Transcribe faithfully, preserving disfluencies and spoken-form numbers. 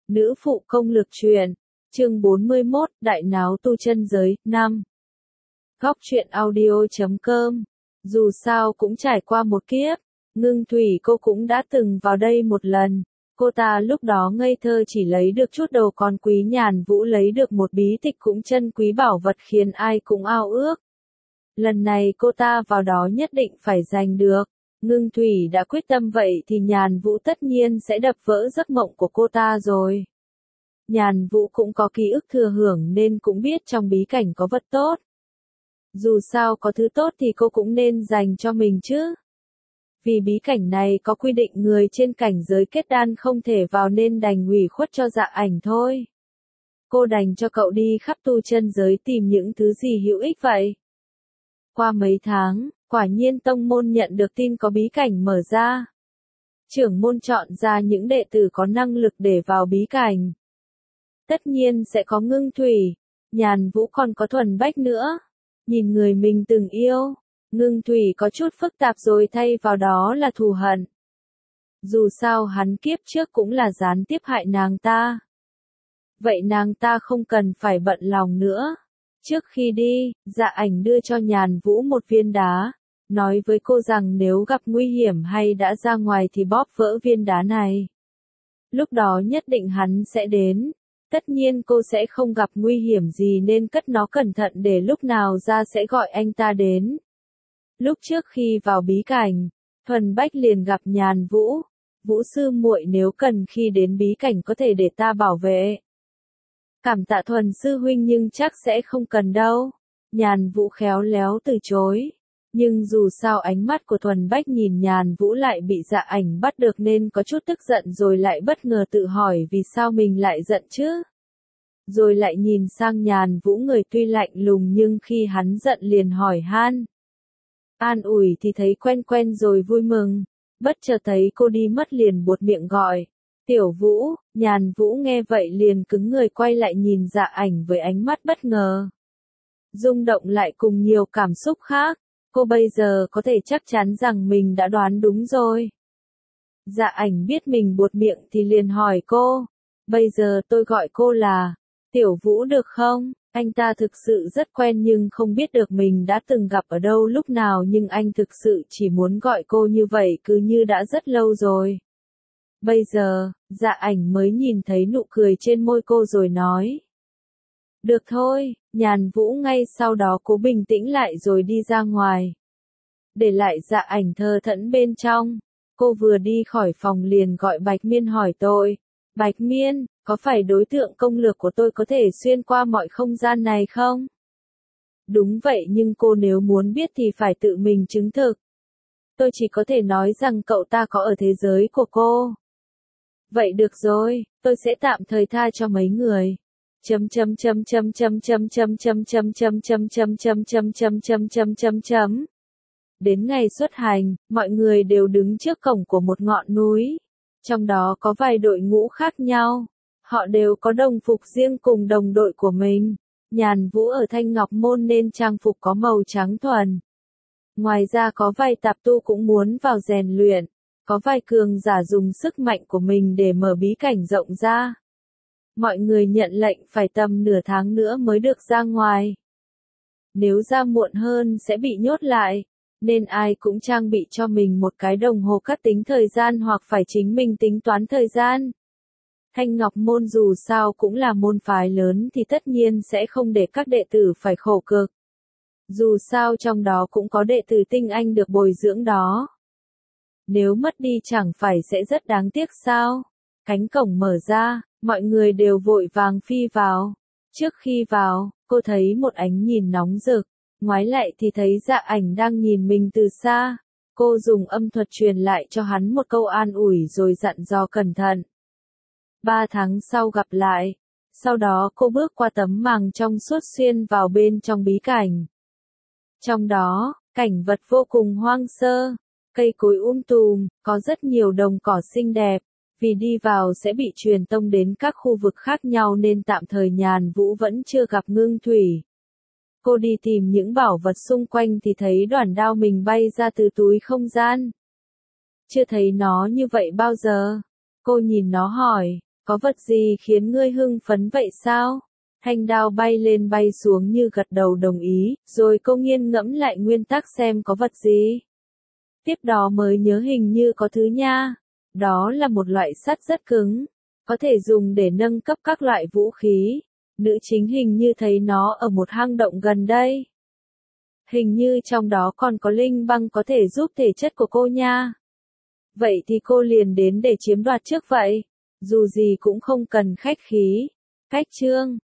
Nữ phụ công lược truyện, chương bốn mươi mốt, đại náo tu chân giới, năm. Góc truyện audio chấm com. Dù sao cũng trải qua một kiếp, Ngưng Thủy cô cũng đã từng vào đây một lần. Cô ta lúc đó ngây thơ chỉ lấy được chút đầu, còn Quý Nhàn Vũ lấy được một bí tịch cũng chân quý bảo vật khiến ai cũng ao ước. Lần này cô ta vào đó nhất định phải giành được. Ngưng Thủy đã quyết tâm vậy thì Nhàn Vũ tất nhiên sẽ đập vỡ giấc mộng của cô ta rồi. Nhàn Vũ cũng có ký ức thừa hưởng nên cũng biết trong bí cảnh có vật tốt. Dù sao có thứ tốt thì cô cũng nên dành cho mình chứ. Vì bí cảnh này có quy định người trên cảnh giới kết đan không thể vào nên đành ủy khuất cho Dạ Ảnh thôi. Cô đành cho cậu đi khắp tu chân giới tìm những thứ gì hữu ích vậy. Qua mấy tháng, quả nhiên tông môn nhận được tin có bí cảnh mở ra. Trưởng môn chọn ra những đệ tử có năng lực để vào bí cảnh. Tất nhiên sẽ có Ngưng Thủy, Nhàn Vũ còn có Thuần Bách nữa. Nhìn người mình từng yêu, Ngưng Thủy có chút phức tạp rồi thay vào đó là thù hận. Dù sao hắn kiếp trước cũng là gián tiếp hại nàng ta. Vậy nàng ta không cần phải bận lòng nữa. Trước khi đi, Dạ Ảnh đưa cho Nhàn Vũ một viên đá, nói với cô rằng nếu gặp nguy hiểm hay đã ra ngoài thì bóp vỡ viên đá này. Lúc đó nhất định hắn sẽ đến. Tất nhiên cô sẽ không gặp nguy hiểm gì nên cất nó cẩn thận để lúc nào ra sẽ gọi anh ta đến. Lúc trước khi vào bí cảnh, Thuần Bách liền gặp Nhàn Vũ. Vũ sư muội, nếu cần khi đến bí cảnh có thể để ta bảo vệ. Cảm tạ Thuần sư huynh nhưng chắc sẽ không cần đâu. Nhàn Vũ khéo léo từ chối. Nhưng dù sao ánh mắt của Thuần Bách nhìn Nhàn Vũ lại bị Dạ Ảnh bắt được nên có chút tức giận rồi lại bất ngờ tự hỏi vì sao mình lại giận chứ. Rồi lại nhìn sang Nhàn Vũ, người tuy lạnh lùng nhưng khi hắn giận liền hỏi han. An ủi thì thấy quen quen rồi vui mừng. Bất chợt thấy cô đi mất liền buột miệng gọi. Tiểu Vũ. Nhàn Vũ nghe vậy liền cứng người quay lại nhìn Dạ Ảnh với ánh mắt bất ngờ. Rung động lại cùng nhiều cảm xúc khác. Cô bây giờ có thể chắc chắn rằng mình đã đoán đúng rồi. Dạ Ảnh biết mình buột miệng thì liền hỏi cô. Bây giờ tôi gọi cô là Tiểu Vũ được không? Anh ta thực sự rất quen nhưng không biết được mình đã từng gặp ở đâu lúc nào, nhưng anh thực sự chỉ muốn gọi cô như vậy cứ như đã rất lâu rồi. Bây giờ, Dạ Ảnh mới nhìn thấy nụ cười trên môi cô rồi nói. Được thôi. Nhàn Vũ ngay sau đó cố bình tĩnh lại rồi đi ra ngoài. Để lại Dạ Ảnh thờ thẫn bên trong. Cô vừa đi khỏi phòng liền gọi Bạch Miên hỏi tôi. Bạch Miên, có phải đối tượng công lược của tôi có thể xuyên qua mọi không gian này không? Đúng vậy, nhưng cô nếu muốn biết thì phải tự mình chứng thực. Tôi chỉ có thể nói rằng cậu ta có ở thế giới của cô. Vậy được rồi, tôi sẽ tạm thời tha cho mấy người. Chấm chấm chấm chấm chấm chấm chấm chấm chấm chấm chấm chấm chấm chấm chấm chấm chấm chấm chấm. Đến ngày xuất hành, mọi người đều đứng trước cổng của một ngọn núi. Trong đó có vài đội ngũ khác nhau. Họ đều có đồng phục riêng cùng đồng đội của mình. Nhàn Vũ ở Thanh Ngọc Môn nên trang phục có màu trắng thuần. Ngoài ra có vài tạp tu cũng muốn vào rèn luyện. Có vài cường giả dùng sức mạnh của mình để mở bí cảnh rộng ra. Mọi người nhận lệnh phải tầm nửa tháng nữa mới được ra ngoài. Nếu ra muộn hơn sẽ bị nhốt lại. Nên ai cũng trang bị cho mình một cái đồng hồ cắt tính thời gian hoặc phải chính mình tính toán thời gian. Thanh Ngọc Môn dù sao cũng là môn phái lớn thì tất nhiên sẽ không để các đệ tử phải khổ cực. Dù sao trong đó cũng có đệ tử tinh anh được bồi dưỡng đó. Nếu mất đi chẳng phải sẽ rất đáng tiếc sao? Cánh cổng mở ra, mọi người đều vội vàng phi vào. Trước khi vào, cô thấy một ánh nhìn nóng rực. Ngoái lại thì thấy Dạ Ảnh đang nhìn mình từ xa. Cô dùng âm thuật truyền lại cho hắn một câu an ủi rồi dặn dò cẩn thận. Ba tháng sau gặp lại. Sau đó cô bước qua tấm màng trong suốt xuyên vào bên trong bí cảnh. Trong đó, cảnh vật vô cùng hoang sơ. Cây cối um tùm, có rất nhiều đồng cỏ xinh đẹp. Vì đi vào sẽ bị truyền tông đến các khu vực khác nhau nên tạm thời Nhàn Vũ vẫn chưa gặp Ngưng Thủy. Cô đi tìm những bảo vật xung quanh thì thấy đoàn đao mình bay ra từ túi không gian. Chưa thấy nó như vậy bao giờ. Cô nhìn nó hỏi, Có vật gì khiến ngươi hưng phấn vậy sao? Thanh đao bay lên bay xuống như gật đầu đồng ý, rồi cô nghiên ngẫm lại nguyên tắc xem có vật gì. Tiếp đó mới nhớ hình như có thứ nha. Đó là một loại sắt rất cứng, có thể dùng để nâng cấp các loại vũ khí. Nữ chính hình như thấy nó ở một hang động gần đây. Hình như trong đó còn có linh băng có thể giúp thể chất của cô nha. Vậy thì cô liền đến để chiếm đoạt trước vậy. Dù gì cũng không cần khách khí. Khách trương.